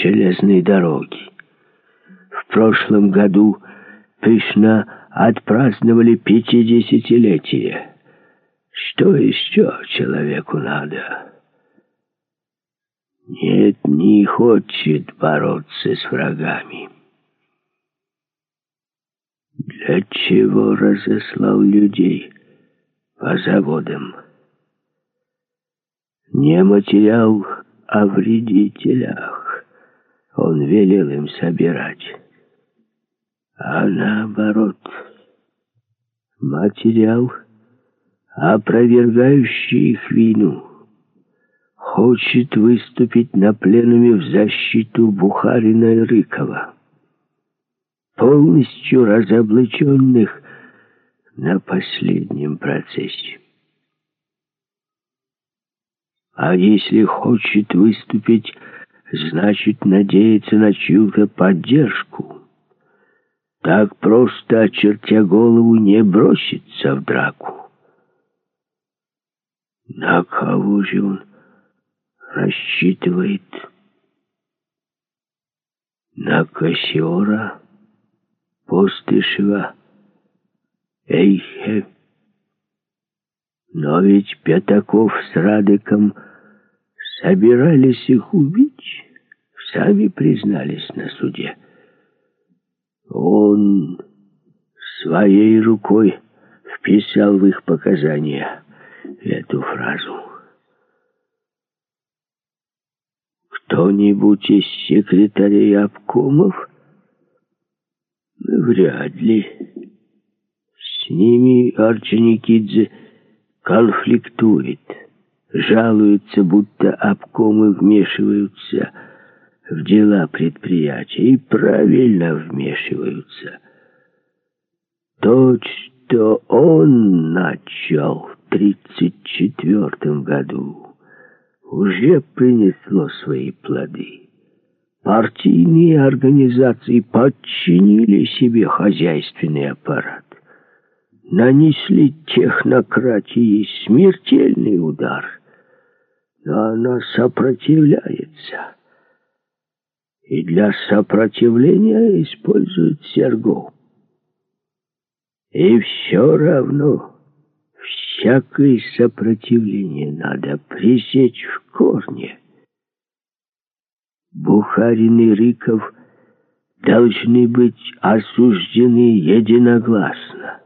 железной дороги. В прошлом году пышно отпраздновали 50-летие. Что еще человеку надо? Нет, не хочет бороться с врагами. Для чего разослал людей по заводам? Не материал о вредителях он велел им собирать, а наоборот, материал, опровергающий их вину. Хочет выступить на пленуме в защиту Бухарина и Рыкова, полностью разоблаченных на последнем процессе. А если хочет выступить, значит, надеется на чью-то поддержку. Так просто, очертя голову, не бросится в драку. На кого же он рассчитывает? На Кассиора, Постышева, Эйхе. Но ведь Пятаков с Радыком собирались их убить, сами признались на суде. Он своей рукой вписал в их показания эту фразу. Кто-нибудь из секретарей обкомов? Вряд ли. С ними Орджоникидзе конфликтует, жалуется, будто обкомы вмешиваются в дела предприятия, и правильно вмешиваются. То, что он начал в 1934 году, уже принесло свои плоды. Партийные организации подчинили себе хозяйственный аппарат, нанесли технократии смертельный удар, но она сопротивляется. И для сопротивления использует Сергов. И все равно всякое сопротивление надо пресечь в корне. Бухарин и Рыков должны быть осуждены единогласно.